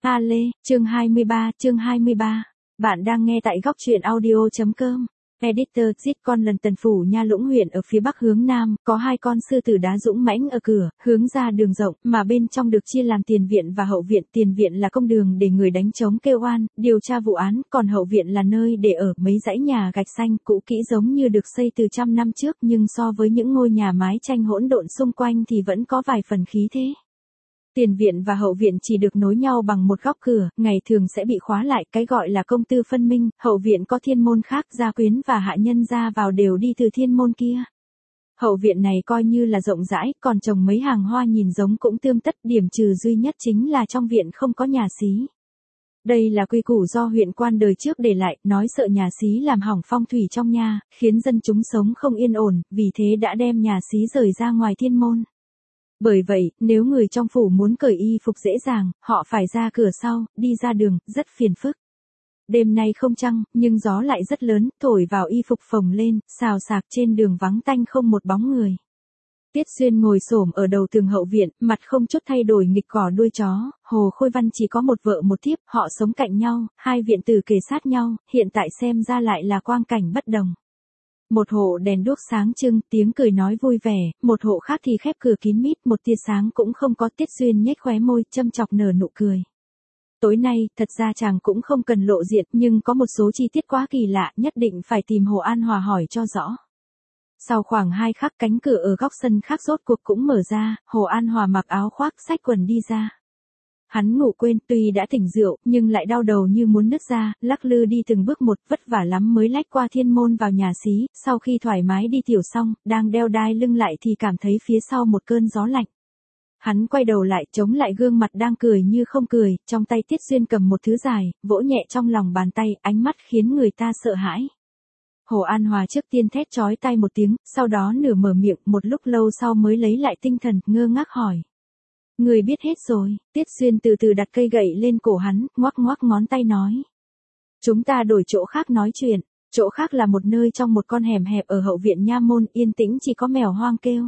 Ha Lê, chương 23. Bạn đang nghe tại góc truyện audio.com. Editor giết con lần Tần Phủ Nha Lũng huyện ở phía bắc hướng nam, có hai con sư tử đá dũng mãnh ở cửa, hướng ra đường rộng, mà bên trong được chia làm tiền viện và hậu viện. Tiền viện là công đường để người đánh trống kêu oan, điều tra vụ án, còn hậu viện là nơi để ở mấy dãy nhà gạch xanh cũ kỹ giống như được xây từ trăm năm trước, nhưng so với những ngôi nhà mái tranh hỗn độn xung quanh thì vẫn có vài phần khí thế. Tiền viện và hậu viện chỉ được nối nhau bằng một góc cửa, ngày thường sẽ bị khóa lại, cái gọi là công tư phân minh. Hậu viện có thiên môn khác, gia quyến và hạ nhân ra vào đều đi từ thiên môn kia. Hậu viện này coi như là rộng rãi, còn trồng mấy hàng hoa nhìn giống cũng tươm tất, điểm trừ duy nhất chính là trong viện không có nhà xí. Đây là quy củ do huyện quan đời trước để lại, nói sợ nhà xí làm hỏng phong thủy trong nhà, khiến dân chúng sống không yên ổn, vì thế đã đem nhà xí rời ra ngoài thiên môn. Bởi vậy, nếu người trong phủ muốn cởi y phục dễ dàng, họ phải ra cửa sau, đi ra đường, rất phiền phức. Đêm nay không trăng, nhưng gió lại rất lớn, thổi vào y phục phồng lên, xào xạc trên đường vắng tanh không một bóng người. Tiết Xuyên ngồi xổm ở đầu tường hậu viện, mặt không chút thay đổi nghịch cỏ đuôi chó. Hồ Khôi Văn chỉ có một vợ một thiếp, họ sống cạnh nhau, hai viện tử kề sát nhau, hiện tại xem ra lại là quang cảnh bất đồng. Một hộ đèn đuốc sáng trưng, tiếng cười nói vui vẻ, một hộ khác thì khép cửa kín mít, một tia sáng cũng không có. Tiết Xuyên nhếch khóe môi, châm chọc nở nụ cười. Tối nay, thật ra chàng cũng không cần lộ diện, nhưng có một số chi tiết quá kỳ lạ, nhất định phải tìm Hồ An Hòa hỏi cho rõ. Sau khoảng 2 khắc, cánh cửa ở góc sân khác rốt cuộc cũng mở ra, Hồ An Hòa mặc áo khoác, xách quần đi ra. Hắn ngủ quên, tuy đã tỉnh rượu, nhưng lại đau đầu như muốn nứt ra, lắc lư đi từng bước một, vất vả lắm mới lách qua thiên môn vào nhà xí. Sau khi thoải mái đi tiểu xong, đang đeo đai lưng lại thì cảm thấy phía sau một cơn gió lạnh. Hắn quay đầu lại, chống lại gương mặt đang cười như không cười, trong tay Tiết Xuyên cầm một thứ dài, vỗ nhẹ trong lòng bàn tay, ánh mắt khiến người ta sợ hãi. Hồ An Hòa trước tiên thét chói tai một tiếng, sau đó nửa mở miệng, một lúc lâu sau mới lấy lại tinh thần, ngơ ngác hỏi. Người biết hết rồi. Tiết Xuyên từ từ đặt cây gậy lên cổ hắn, ngoắc ngoắc ngón tay nói. Chúng ta đổi chỗ khác nói chuyện. Chỗ khác là một nơi trong một con hẻm hẹp ở hậu viện nha môn, yên tĩnh chỉ có mèo hoang kêu.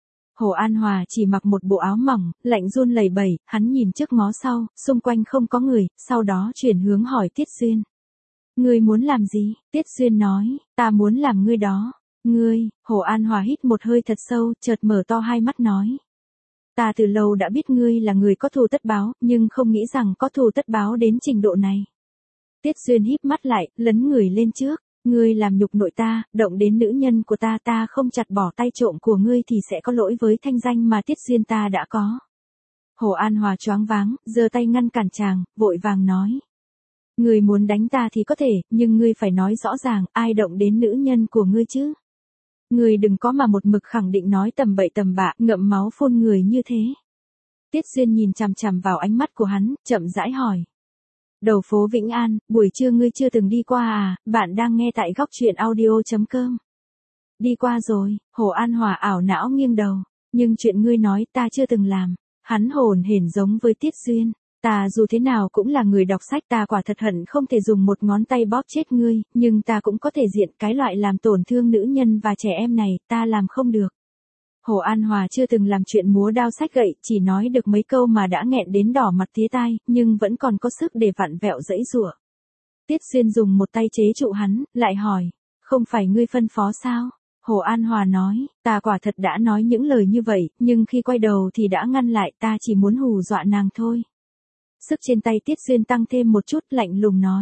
Hồ An Hòa chỉ mặc một bộ áo mỏng, lạnh run lẩy bẩy, hắn nhìn trước ngó sau, xung quanh không có người, sau đó chuyển hướng hỏi Tiết Xuyên. Ngươi muốn làm gì? Tiết Xuyên nói, ta muốn làm ngươi đó. Ngươi, Hồ An Hòa hít một hơi thật sâu, chợt mở to hai mắt nói. Ta từ lâu đã biết ngươi là người có thù tất báo, nhưng không nghĩ rằng có thù tất báo đến trình độ này. Tiết Xuyên híp mắt lại, lấn người lên trước. Ngươi làm nhục nội ta, động đến nữ nhân của ta, ta không chặt bỏ tay trộm của ngươi thì sẽ có lỗi với thanh danh mà Tiết Xuyên ta đã có. Hồ An Hòa choáng váng, giơ tay ngăn cản chàng, vội vàng nói. Ngươi muốn đánh ta thì có thể, nhưng ngươi phải nói rõ ràng, ai động đến nữ nhân của ngươi chứ? Ngươi đừng có mà một mực khẳng định nói tầm bậy tầm bạ, ngậm máu phun người như thế. Tiết Xuyên nhìn chằm chằm vào ánh mắt của hắn, chậm rãi hỏi. Đầu phố Vĩnh An, buổi trưa ngươi chưa từng đi qua à? Bạn đang nghe tại góc truyện audio.com. Đi qua rồi. Hồ An Hòa ảo não nghiêng đầu. Nhưng chuyện ngươi nói ta chưa từng làm. Hắn hồn hển giống với Tiết Xuyên. Ta dù thế nào cũng là người đọc sách, ta quả thật hận không thể dùng một ngón tay bóp chết ngươi, nhưng ta cũng có thể diện cái loại làm tổn thương nữ nhân và trẻ em này, ta làm không được. Hồ An Hòa chưa từng làm chuyện múa đao xách gậy, chỉ nói được mấy câu mà đã nghẹn đến đỏ mặt tía tai, nhưng vẫn còn có sức để vặn vẹo giãy giụa. Tiết Xuyên dùng một tay chế trụ hắn, lại hỏi, không phải ngươi phân phó sao? Hồ An Hòa nói, ta quả thật đã nói những lời như vậy, nhưng khi quay đầu thì đã ngăn lại, ta chỉ muốn hù dọa nàng thôi. Sức trên tay Tiết Xuyên tăng thêm một chút, lạnh lùng nói.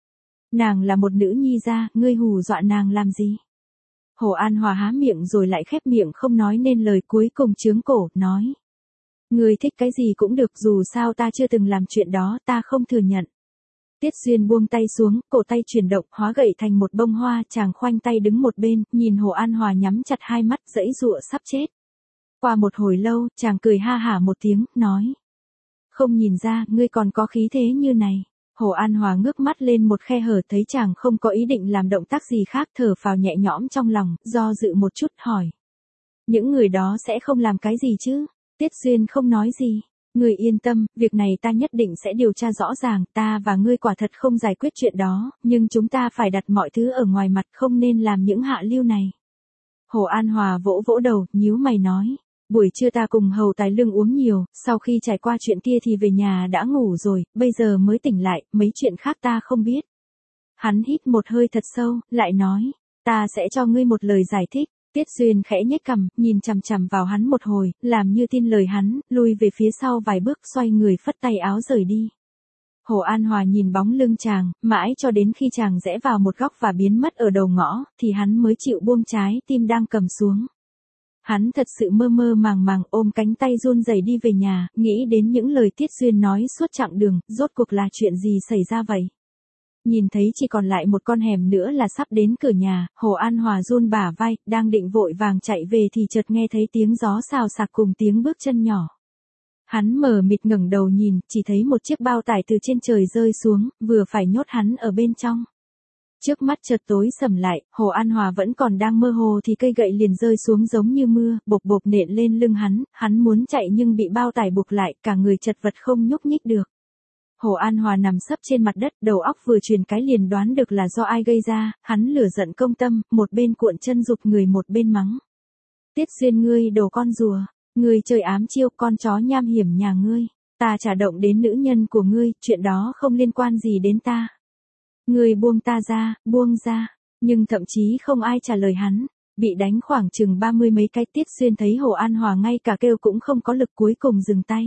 Nàng là một nữ nhi gia, ngươi hù dọa nàng làm gì? Hồ An Hòa há miệng rồi lại khép miệng không nói nên lời, cuối cùng chướng cổ, nói. Ngươi thích cái gì cũng được, dù sao ta chưa từng làm chuyện đó, ta không thừa nhận. Tiết Xuyên buông tay xuống, cổ tay chuyển động, hóa gậy thành một bông hoa, chàng khoanh tay đứng một bên, nhìn Hồ An Hòa nhắm chặt hai mắt, giãy giụa sắp chết. Qua một hồi lâu, chàng cười ha hả một tiếng, nói. Không nhìn ra, ngươi còn có khí thế như này. Hồ An Hòa ngước mắt lên một khe hở, thấy chàng không có ý định làm động tác gì khác, thở phào nhẹ nhõm trong lòng, do dự một chút, hỏi. Những người đó sẽ không làm cái gì chứ? Tiết Xuyên không nói gì. Ngươi yên tâm, việc này ta nhất định sẽ điều tra rõ ràng, ta và ngươi quả thật không giải quyết chuyện đó, nhưng chúng ta phải đặt mọi thứ ở ngoài mặt, không nên làm những hạ lưu này. Hồ An Hòa vỗ vỗ đầu, nhíu mày nói. buổi trưa ta cùng Hầu Tài Lương uống nhiều, sau khi trải qua chuyện kia thì về nhà đã ngủ rồi, bây giờ mới tỉnh lại, mấy chuyện khác ta không biết. Hắn hít một hơi thật sâu, lại nói, ta sẽ cho ngươi một lời giải thích. Tiết Xuyên khẽ nhếch cằm, nhìn chằm chằm vào hắn một hồi, làm như tin lời hắn, lui về phía sau vài bước, xoay người phất tay áo rời đi. Hồ An Hòa nhìn bóng lưng chàng, mãi cho đến khi chàng rẽ vào một góc và biến mất ở đầu ngõ, thì hắn mới chịu buông trái tim đang cầm xuống. Hắn thật sự mơ mơ màng màng ôm cánh tay run rẩy đi về nhà, nghĩ đến những lời Tiết Xuyên nói suốt chặng đường, rốt cuộc là chuyện gì xảy ra vậy? Nhìn thấy chỉ còn lại một con hẻm nữa là sắp đến cửa nhà, Hồ An Hòa run bả vai, đang định vội vàng chạy về thì chợt nghe thấy tiếng gió xào xạc cùng tiếng bước chân nhỏ. Hắn mờ mịt ngẩng đầu nhìn, chỉ thấy một chiếc bao tải từ trên trời rơi xuống, vừa phải nhốt hắn ở bên trong. Trước mắt chợt tối sầm lại, Hồ An Hòa vẫn còn đang mơ hồ thì cây gậy liền rơi xuống giống như mưa, bộp bộp nện lên lưng hắn muốn chạy nhưng bị bao tải buộc lại, cả người chật vật không nhúc nhích được. Hồ An Hòa nằm sấp trên mặt đất, đầu óc vừa chuyển cái liền đoán được là do ai gây ra, hắn lửa giận công tâm, một bên cuộn chân giục người một bên mắng. Tiết Xuyên ngươi đồ con rùa, ngươi chơi ám chiêu, con chó nham hiểm nhà ngươi, ta chả động đến nữ nhân của ngươi, chuyện đó không liên quan gì đến ta. Ngươi buông ta ra, buông ra, nhưng thậm chí không ai trả lời hắn. Bị đánh khoảng chừng 30 mấy cái, Tiết Xuyên thấy Hồ An Hòa ngay cả kêu cũng không có lực, cuối cùng dừng tay.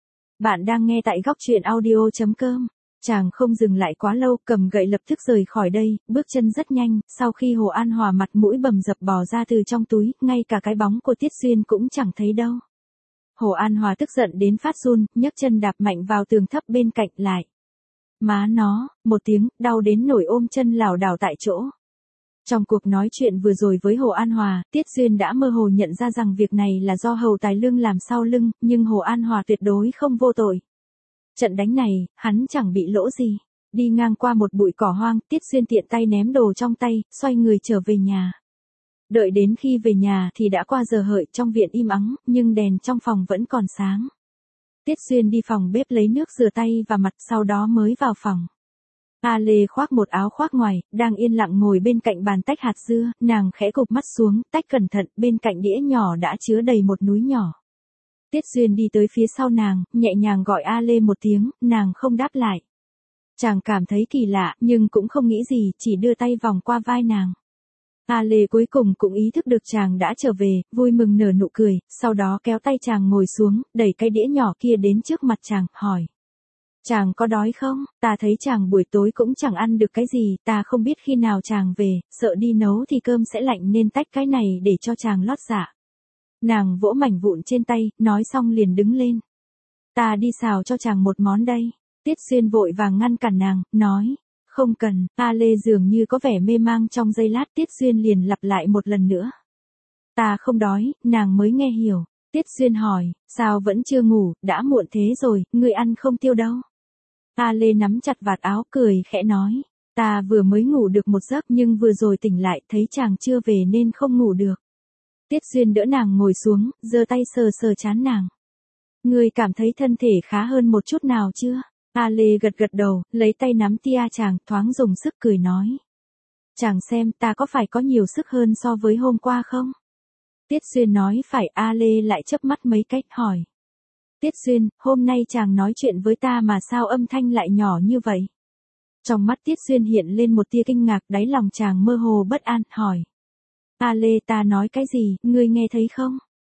Bạn đang nghe tại góc truyện audio.com. Chàng không dừng lại quá lâu, cầm gậy lập tức rời khỏi đây, bước chân rất nhanh, sau khi Hồ An Hòa mặt mũi bầm dập bò ra từ trong túi, ngay cả cái bóng của Tiết Xuyên cũng chẳng thấy đâu. Hồ An Hòa tức giận đến phát run, nhấc chân đạp mạnh vào tường thấp bên cạnh lại. Má nó, một tiếng, đau đến nổi ôm chân lảo đảo tại chỗ. Trong cuộc nói chuyện vừa rồi với Hồ An Hòa, Tiết Xuyên đã mơ hồ nhận ra rằng việc này là do Hầu Tài Lương làm sau lưng, nhưng Hồ An Hòa tuyệt đối không vô tội. Trận đánh này, hắn chẳng bị lỗ gì. Đi ngang qua một bụi cỏ hoang, Tiết Xuyên tiện tay ném đồ trong tay, xoay người trở về nhà. Đợi đến khi về nhà thì đã qua giờ hợi, trong viện im ắng, nhưng đèn trong phòng vẫn còn sáng. Tiết Xuyên đi phòng bếp lấy nước rửa tay và mặt, sau đó mới vào phòng. A Lê khoác một áo khoác ngoài, đang yên lặng ngồi bên cạnh bàn tách hạt dưa, nàng khẽ gục mắt xuống, tách cẩn thận, bên cạnh đĩa nhỏ đã chứa đầy một núi nhỏ. Tiết Xuyên đi tới phía sau nàng, nhẹ nhàng gọi A Lê một tiếng, nàng không đáp lại. Chàng cảm thấy kỳ lạ, nhưng cũng không nghĩ gì, chỉ đưa tay vòng qua vai nàng. A Lê cuối cùng cũng ý thức được chàng đã trở về, vui mừng nở nụ cười, sau đó kéo tay chàng ngồi xuống, đẩy cái đĩa nhỏ kia đến trước mặt chàng, hỏi. Chàng có đói không? Ta thấy chàng buổi tối cũng chẳng ăn được cái gì, ta không biết khi nào chàng về, sợ đi nấu thì cơm sẽ lạnh nên tách cái này để cho chàng lót dạ. Nàng vỗ mảnh vụn trên tay, nói xong liền đứng lên. Ta đi xào cho chàng một món đây. Tiết Xuyên vội vàng ngăn cản nàng, nói. Không cần, A Lê dường như có vẻ mê mang trong giây lát, Tiết Xuyên liền lặp lại một lần nữa. Ta không đói, nàng mới nghe hiểu. Tiết Xuyên hỏi, sao vẫn chưa ngủ, đã muộn thế rồi, ngươi ăn không tiêu đâu. A Lê nắm chặt vạt áo cười khẽ nói, ta vừa mới ngủ được một giấc nhưng vừa rồi tỉnh lại thấy chàng chưa về nên không ngủ được. Tiết Xuyên đỡ nàng ngồi xuống, giơ tay sờ sờ trán nàng. Ngươi cảm thấy thân thể khá hơn một chút nào chưa? A Lê gật gật đầu, lấy tay nắm tia chàng, thoáng dùng sức cười nói. Chàng xem ta có phải có nhiều sức hơn so với hôm qua không? Tiết Xuyên nói phải. A Lê lại chớp mắt mấy cách hỏi. Tiết Xuyên, hôm nay chàng nói chuyện với ta mà sao âm thanh lại nhỏ như vậy? Trong mắt Tiết Xuyên hiện lên một tia kinh ngạc, đáy lòng chàng mơ hồ bất an, hỏi. A Lê, ta nói cái gì, ngươi nghe thấy không?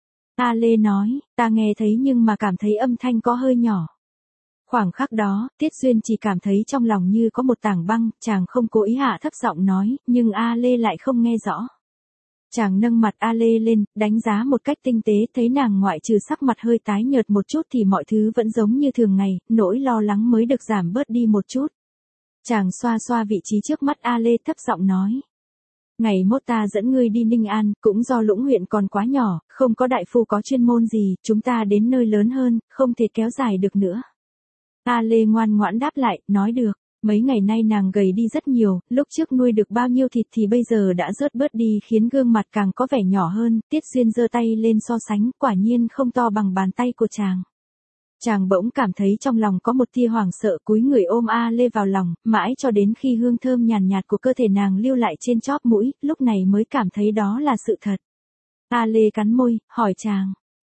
A Lê nói, ta nghe thấy nhưng mà cảm thấy âm thanh có hơi nhỏ. Khoảng khắc đó, Tiết Xuyên chỉ cảm thấy trong lòng như có một tảng băng, chàng không cố ý hạ thấp giọng nói, nhưng A Lê lại không nghe rõ. Chàng nâng mặt A Lê lên, đánh giá một cách tinh tế, thấy nàng ngoại trừ sắc mặt hơi tái nhợt một chút thì mọi thứ vẫn giống như thường ngày, nỗi lo lắng mới được giảm bớt đi một chút. Chàng xoa xoa vị trí trước mắt A Lê, thấp giọng nói. Ngày mốt ta dẫn ngươi đi Ninh An, cũng do Lũng huyện còn quá nhỏ, không có đại phu có chuyên môn gì, chúng ta đến nơi lớn hơn, không thể kéo dài được nữa. A Lê ngoan ngoãn đáp lại, nói được. Mấy ngày nay nàng gầy đi rất nhiều, lúc trước nuôi được bao nhiêu thịt thì bây giờ đã rớt bớt đi, khiến gương mặt càng có vẻ nhỏ hơn. Tiết Xuyên giơ tay lên so sánh, quả nhiên không to bằng bàn tay của chàng. Chàng bỗng cảm thấy trong lòng có một tia hoảng sợ, cúi người ôm A Lê vào lòng, mãi cho đến khi hương thơm nhàn nhạt của cơ thể nàng lưu lại trên chóp mũi, lúc này mới cảm thấy đó là sự thật. A Lê cắn môi, hỏi chàng,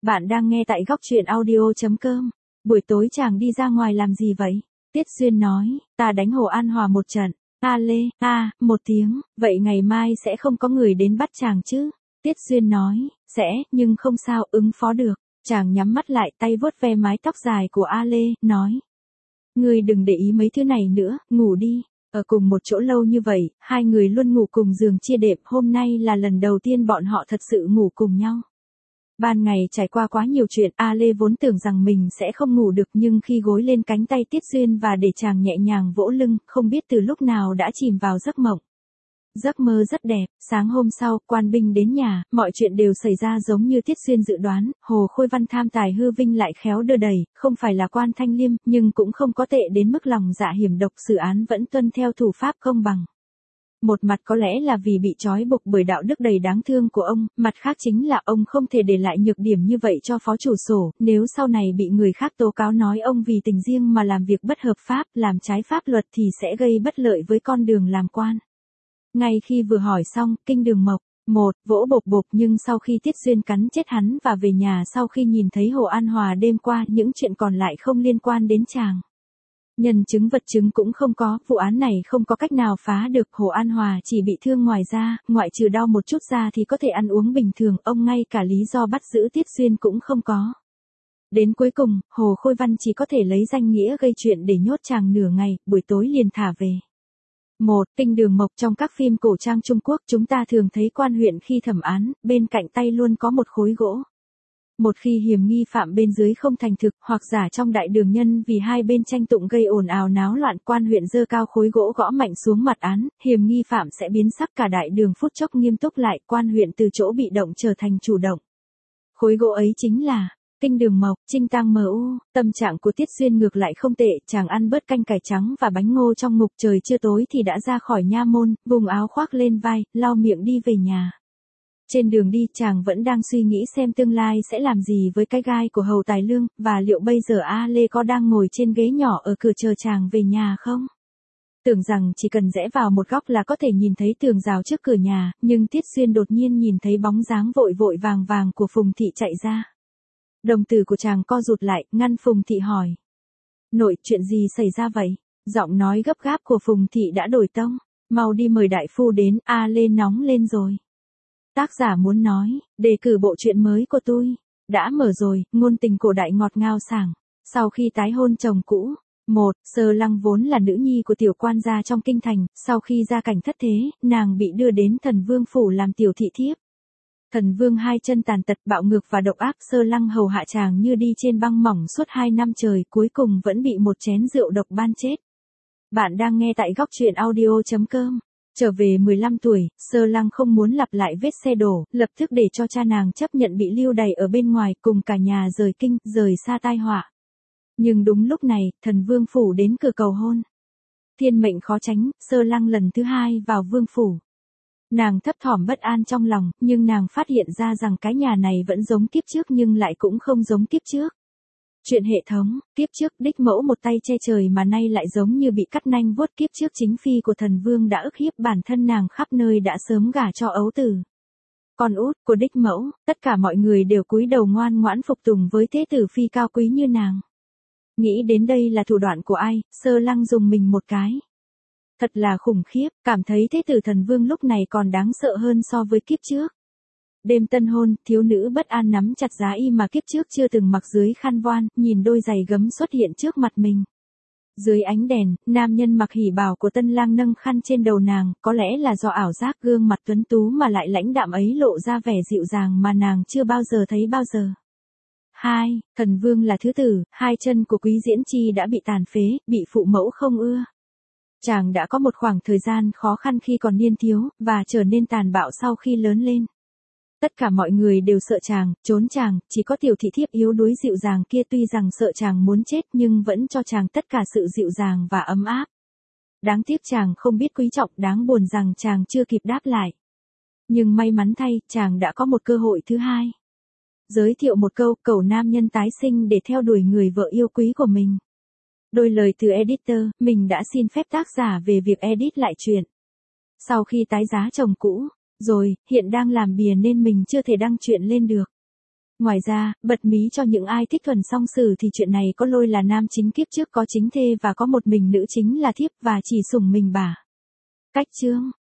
Bạn đang nghe tại góc truyện audio.com. Buổi tối chàng đi ra ngoài làm gì vậy? Tiết Xuyên nói, ta đánh Hồ An Hòa một trận. A Lê, một tiếng, vậy ngày mai sẽ không có người đến bắt chàng chứ? Tiết Xuyên nói, sẽ, nhưng không sao, ứng phó được. Chàng nhắm mắt lại, tay vuốt ve mái tóc dài của A Lê, nói. Ngươi đừng để ý mấy thứ này nữa, ngủ đi. Ở cùng một chỗ lâu như vậy, hai người luôn ngủ cùng giường chia đệm, hôm nay là lần đầu tiên bọn họ thật sự ngủ cùng nhau. Ban ngày trải qua quá nhiều chuyện, A Lê vốn tưởng rằng mình sẽ không ngủ được, nhưng khi gối lên cánh tay Tiết Xuyên và để chàng nhẹ nhàng vỗ lưng, không biết từ lúc nào đã chìm vào giấc mộng. Giấc mơ rất đẹp, sáng hôm sau, quan binh đến nhà, mọi chuyện đều xảy ra giống như Tiết Xuyên dự đoán, Hồ Khôi Văn tham tài hư vinh lại khéo đưa đẩy, không phải là quan thanh liêm, nhưng cũng không có tệ đến mức lòng dạ hiểm độc, xử án vẫn tuân theo thủ pháp công bằng. Một mặt có lẽ là vì bị trói buộc bởi đạo đức đầy đáng thương của ông, mặt khác chính là ông không thể để lại nhược điểm như vậy cho phó chủ sổ, nếu sau này bị người khác tố cáo nói ông vì tình riêng mà làm việc bất hợp pháp, làm trái pháp luật thì sẽ gây bất lợi với con đường làm quan. Ngay khi vừa hỏi xong, Kinh Đường Mộc, vỗ bộp bộp, nhưng sau khi Tiết Xuyên cắn chết hắn và về nhà sau khi nhìn thấy Hồ An Hòa đêm qua, những chuyện còn lại không liên quan đến chàng. Nhân chứng vật chứng cũng không có, vụ án này không có cách nào phá được, Hồ An Hòa chỉ bị thương ngoài da, ngoại trừ đau một chút ra thì có thể ăn uống bình thường, ông ngay cả lý do bắt giữ Tiết Xuyên cũng không có. Đến cuối cùng, Hồ Khôi Văn chỉ có thể lấy danh nghĩa gây chuyện để nhốt chàng nửa ngày, buổi tối liền thả về. Kinh Đường Mộc, trong các phim cổ trang Trung Quốc chúng ta thường thấy quan huyện khi thẩm án, bên cạnh tay luôn có một khối gỗ. Một khi hiểm nghi phạm bên dưới không thành thực, hoặc giả trong đại đường nhân vì hai bên tranh tụng gây ồn ào náo loạn, quan huyện giơ cao khối gỗ gõ mạnh xuống mặt án, hiểm nghi phạm sẽ biến sắc, cả đại đường phút chốc nghiêm túc lại, quan huyện từ chỗ bị động trở thành chủ động. Khối gỗ ấy chính là Kinh Đường Mộc, Trinh Tang MU. Tâm trạng của Tiết Xuyên ngược lại không tệ, chàng ăn bớt canh cải trắng và bánh ngô trong ngục, trời chưa tối thì đã ra khỏi nha môn, vùng áo khoác lên vai, lau miệng đi về nhà. Trên đường đi, chàng vẫn đang suy nghĩ xem tương lai sẽ làm gì với cái gai của Hầu Tài Lương, và liệu bây giờ A Lê có đang ngồi trên ghế nhỏ ở cửa chờ chàng về nhà không? Tưởng rằng chỉ cần rẽ vào một góc là có thể nhìn thấy tường rào trước cửa nhà, nhưng Tiết Xuyên đột nhiên nhìn thấy bóng dáng vội vội vàng vàng của Phùng Thị chạy ra. Đồng tử của chàng co rụt lại, ngăn Phùng Thị hỏi. Nội, chuyện gì xảy ra vậy? Giọng nói gấp gáp của Phùng Thị đã đổi tông. Mau đi mời đại phu đến, A Lê nóng lên rồi. Tác giả muốn nói, đề cử bộ truyện mới của tôi. Đã mở rồi, ngôn tình cổ đại ngọt ngào sảng. Sau khi tái hôn chồng cũ. Sơ Lăng vốn là nữ nhi của tiểu quan gia trong kinh thành, sau khi gia cảnh thất thế, nàng bị đưa đến Thần Vương phủ làm tiểu thị thiếp. Thần Vương hai chân tàn tật, bạo ngược và độc ác, Sơ Lăng hầu hạ chàng như đi trên băng mỏng suốt 2 năm trời, cuối cùng vẫn bị một chén rượu độc ban chết. Bạn đang nghe tại góc truyện audio.com. Trở về 15 tuổi, Sơ Lăng không muốn lặp lại vết xe đổ, lập tức để cho cha nàng chấp nhận bị lưu đày ở bên ngoài, cùng cả nhà rời kinh, rời xa tai họa. Nhưng đúng lúc này, Thần Vương phủ đến cửa cầu hôn. Thiên mệnh khó tránh, Sơ Lăng lần thứ 2 vào vương phủ. Nàng thấp thỏm bất an trong lòng, nhưng nàng phát hiện ra rằng cái nhà này vẫn giống kiếp trước nhưng lại cũng không giống kiếp trước. Chuyện hệ thống, kiếp trước đích mẫu một tay che trời mà nay lại giống như bị cắt nanh vuốt, kiếp trước chính phi của thần vương đã ức hiếp bản thân nàng khắp nơi, đã sớm gả cho ấu tử. Con út của đích mẫu, tất cả mọi người đều cúi đầu ngoan ngoãn phục tùng với thế tử phi cao quý như nàng. Nghĩ đến đây là thủ đoạn của ai, Sơ Lăng dùng mình một cái. Thật là khủng khiếp, cảm thấy thế tử thần vương lúc này còn đáng sợ hơn so với kiếp trước. Đêm tân hôn, thiếu nữ bất an nắm chặt giá y mà kiếp trước chưa từng mặc dưới khăn voan, nhìn đôi giày gấm xuất hiện trước mặt mình. Dưới ánh đèn, nam nhân mặc hỉ bào của tân lang nâng khăn trên đầu nàng, có lẽ là do ảo giác gương mặt tuấn tú mà lại lãnh đạm ấy lộ ra vẻ dịu dàng mà nàng chưa bao giờ thấy bao giờ. Thần vương là thứ tử, hai chân của Quý Diễn Chi đã bị tàn phế, bị phụ mẫu không ưa. Chàng đã có một khoảng thời gian khó khăn khi còn niên thiếu, và trở nên tàn bạo sau khi lớn lên. Tất cả mọi người đều sợ chàng, trốn chàng, chỉ có tiểu thị thiếp yếu đuối dịu dàng kia tuy rằng sợ chàng muốn chết nhưng vẫn cho chàng tất cả sự dịu dàng và ấm áp. Đáng tiếc chàng không biết quý trọng, đáng buồn rằng chàng chưa kịp đáp lại. Nhưng may mắn thay, chàng đã có một cơ hội thứ hai. Giới thiệu một câu, cầu nam nhân tái sinh để theo đuổi người vợ yêu quý của mình. Đôi lời từ editor, mình đã xin phép tác giả về việc edit lại chuyện. Sau khi tái giá chồng cũ, rồi, hiện đang làm bìa nên mình chưa thể đăng chuyện lên được. Ngoài ra, bật mí cho những ai thích thuần song sử thì chuyện này có lôi là nam chính kiếp trước có chính thê và có một mình nữ chính là thiếp và chỉ sủng mình bà. Cách chương